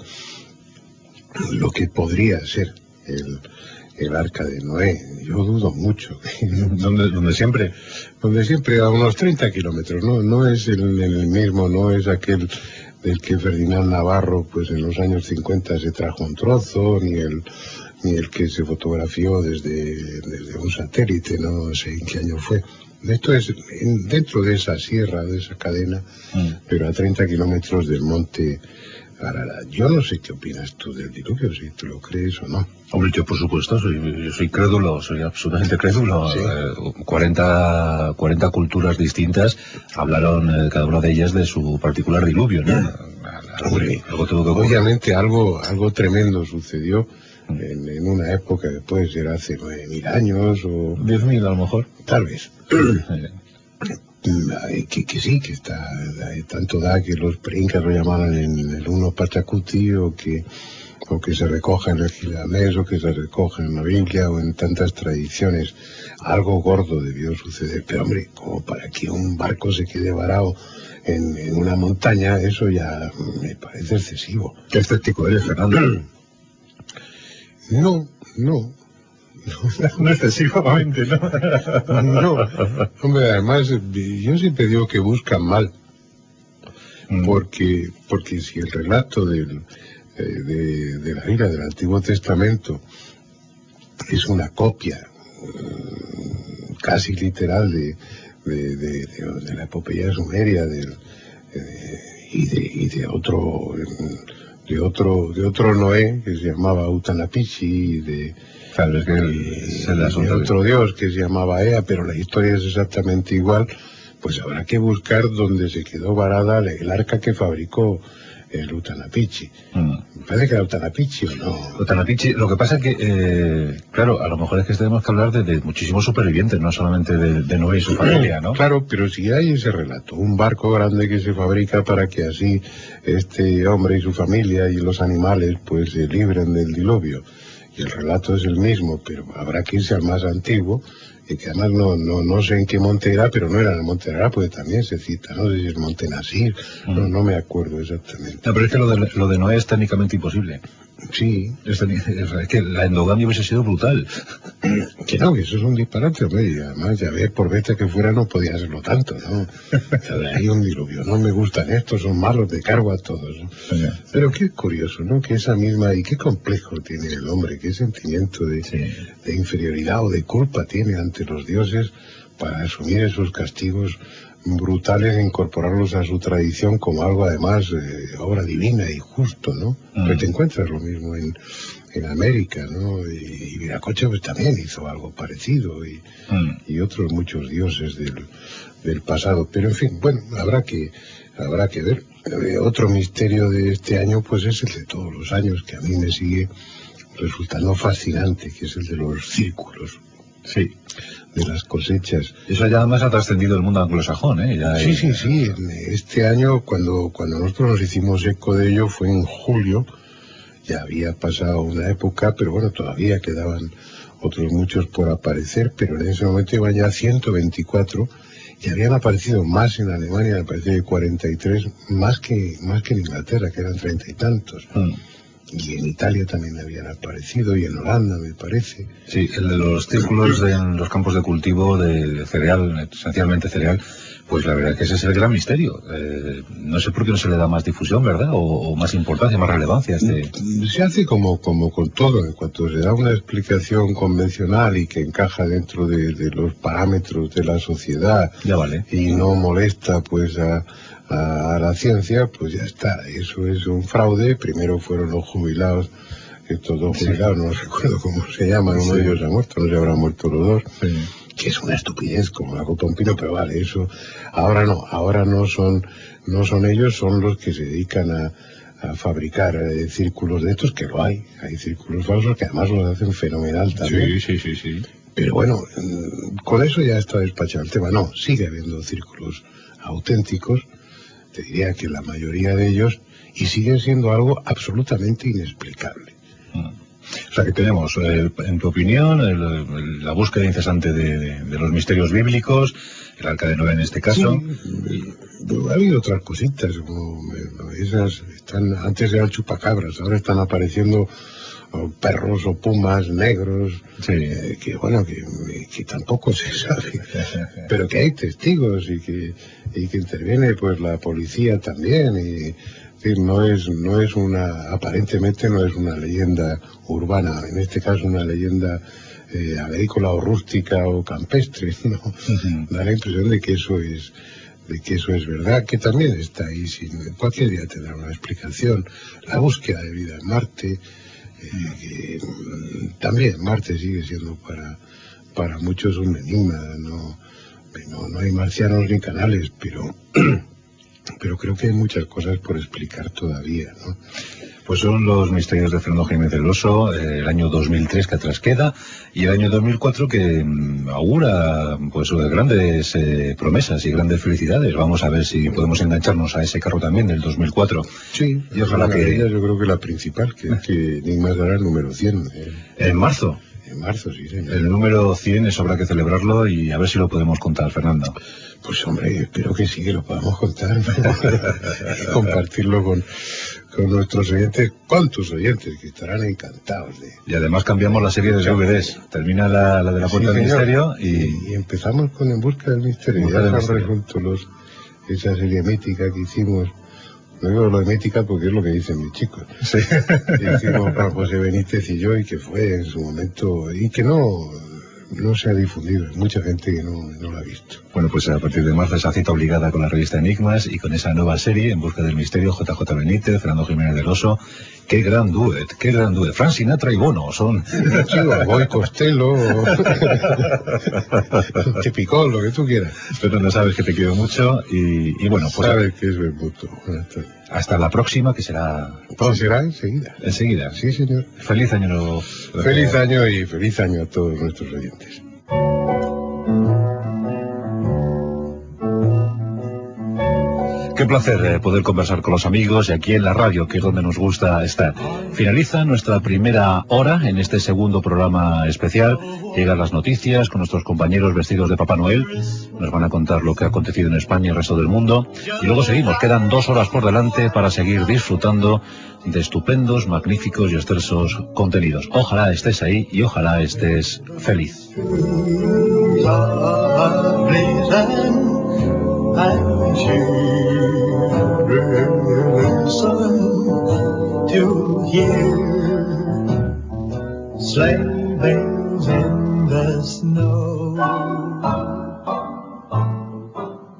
lo que podría ser el Arca de Noé. Yo dudo mucho. ¿Dónde siempre? Donde siempre, a unos 30 kilómetros. No es el mismo, no es aquel del que Ferdinand Navarro pues en los años 50 se trajo un trozo, ni el que se fotografió desde un satélite, no sé en qué año fue. Esto es dentro de esa sierra, de esa cadena, pero a 30 kilómetros del monte Ararat. Yo no sé qué opinas tú del diluvio, si tú lo crees o no. Hombre, yo por supuesto, yo soy crédulo, soy absolutamente crédulo. ¿Sí? 40 culturas distintas hablaron, cada una de ellas, de su particular diluvio, ¿no? Hombre, obviamente algo tremendo sucedió en una época, puede ser hace 9.000 años o 10.000 a lo mejor. Tal vez. Que sí, que está, tanto da que los preincas lo llamaban en el Uno Pachacuti o que se recoja en el Gilgamesh o que se recoja en la Biblia o en tantas tradiciones. Algo gordo debió suceder, pero hombre, como para que un barco se quede varado en una montaña, eso ya me parece excesivo. ¿Qué escéptico eres, Fernando? No excesivamente, ¿no? No, hombre, además yo siempre digo que buscan mal, porque si el relato de la Biblia del Antiguo Testamento es una copia casi literal de la epopeya sumeria y de otro Noé que se llamaba Utanapichi y otro dios que se llamaba Ea, pero la historia es exactamente igual, pues habrá que buscar donde se quedó varada el arca que fabricó el Utanapichi. Me parece que era Utanapichi o no. Utanapichi, lo que pasa es que, claro, a lo mejor es que tenemos que hablar de muchísimos supervivientes, no solamente de Noé y su familia, ¿no? Claro, pero si hay ese relato, un barco grande que se fabrica para que así este hombre y su familia y los animales pues se libren del diluvio, y el relato es el mismo, pero habrá que irse al más antiguo, y que además no sé en qué monte era, pero no era en el monte Ararat, porque también se cita, no sé si es el monte Nasir, no me acuerdo exactamente. No, pero es que lo de Noé es técnicamente imposible. Sí. Es que la endogamia hubiese sido brutal. Que no, que eso es un disparate, hombre, y además ya ver por bestia que fuera no podía hacerlo tanto, ¿no? Hay un diluvio, no me gustan estos, son malos, de cargo a todos, ¿no? Pero qué curioso, ¿no? Que esa misma, y qué complejo tiene el hombre, qué sentimiento de inferioridad o de culpa tiene ante los dioses para asumir esos castigos brutales e incorporarlos a su tradición como algo además obra divina y justo, ¿no? Pero te encuentras lo mismo en América, ¿no? Y Viracocha pues también hizo algo parecido y otros muchos dioses del pasado, pero en fin, bueno, habrá que ver. Otro misterio de este año pues es el de todos los años, que a mí me sigue resultando fascinante, que es el de los círculos. Sí. De las cosechas. Eso ya además ha trascendido el mundo anglosajón, ¿eh? Sí. Este año, cuando nosotros nos hicimos eco de ello, fue en julio. Ya había pasado una época, pero bueno, todavía quedaban otros muchos por aparecer, pero en ese momento iban ya 124 y habían aparecido más en Alemania, me parece que 43, más que en Inglaterra, que eran 30 y tantos. Y en Italia también habían aparecido, y en Holanda, me parece. Sí, el de los círculos en los campos de cultivo de cereal, esencialmente cereal, pues la verdad es que ese es el gran misterio. No sé por qué no se le da más difusión, ¿verdad? O más importancia, más relevancia. Se hace como con todo, en cuanto se da una explicación convencional y que encaja dentro de los parámetros de la sociedad, ya vale, y no molesta pues a la ciencia, pues ya está. Eso es un fraude. Primero fueron los jubilados, estos dos jubilados, no recuerdo cómo se llaman, uno de ellos ha muerto, no se habrán muerto los dos, que es una estupidez como la copa un pino, pero vale, eso ahora no son ellos, son los que se dedican a fabricar círculos de estos, que lo hay círculos falsos que además los hacen fenomenal también. Sí. Pero bueno, con eso ya está despachado el tema. No, sigue habiendo círculos auténticos, te diría que la mayoría de ellos, y siguen siendo algo absolutamente inexplicable. O sea que tenemos, en tu opinión, la búsqueda incesante de los misterios bíblicos, el Arca de Noé en este caso. Sí, ha habido otras cositas, como esas antes eran chupacabras, ahora están apareciendo perros o pumas negros, que bueno, que tampoco se sabe, pero que hay testigos y que interviene pues la policía también, y no es aparentemente no es una leyenda urbana, en este caso una leyenda agrícola o rústica o campestre, ¿no? Da la impresión de que eso es verdad, que también está ahí, cualquier día tendrá una explicación. La búsqueda de vida en Marte, también Marte sigue siendo para muchos un enigma. No hay marcianos ni canales, pero creo que hay muchas cosas por explicar todavía, ¿no? Pues son los misterios de Fernando Jiménez del Oso, el año 2003 que atrás queda, y el año 2004 que augura pues grandes promesas y grandes felicidades. Vamos a ver si podemos engancharnos a ese carro también del 2004. Sí, y ojalá que... yo creo que la principal, que Enigmas dará el número 100. En marzo. En marzo, sí, señor. El número 100 es habrá que celebrarlo y a ver si lo podemos contar, Fernando. Pues hombre, espero que sí, que lo podamos contar, ¿no? Y compartirlo con nuestros oyentes, con tus oyentes, que estarán encantados de... Y además cambiamos la serie de DVDs. Termina la de la Puerta del Misterio y empezamos con En Busca del Misterio. Ya se han resuelto esa serie mítica que hicimos. No digo lo de mítica porque es lo que dicen mis chicos. Sí. Hicimos Juan José Benítez y yo, y que fue en su momento, y que no se ha difundido, hay mucha gente que no lo ha visto. Bueno, pues a partir de marzo esa cita obligada con la revista Enigmas y con esa nueva serie En Busca del Misterio, JJ Benítez, Fernando Jiménez del Oso. Qué gran duet. Frank Sinatra y Bono son. Boy Costello, Típico, lo que tú quieras. Pero no sabes que te quiero mucho y bueno, pues... Sabes que es buen mutuo. Hasta la próxima, que será... Será enseguida. Enseguida. Sí, señor. Feliz año. Feliz año y feliz año a todos nuestros oyentes. Qué placer poder conversar con los amigos y aquí en la radio, que es donde nos gusta estar. Finaliza nuestra primera hora en este segundo programa especial. Llegan las noticias con nuestros compañeros vestidos de Papá Noel. Nos van a contar lo que ha acontecido en España y el resto del mundo. Y luego seguimos. Quedan 2 horas por delante para seguir disfrutando de estupendos, magníficos y excelsos contenidos. Ojalá estés ahí y ojalá estés feliz. Listen to hear sleigh bells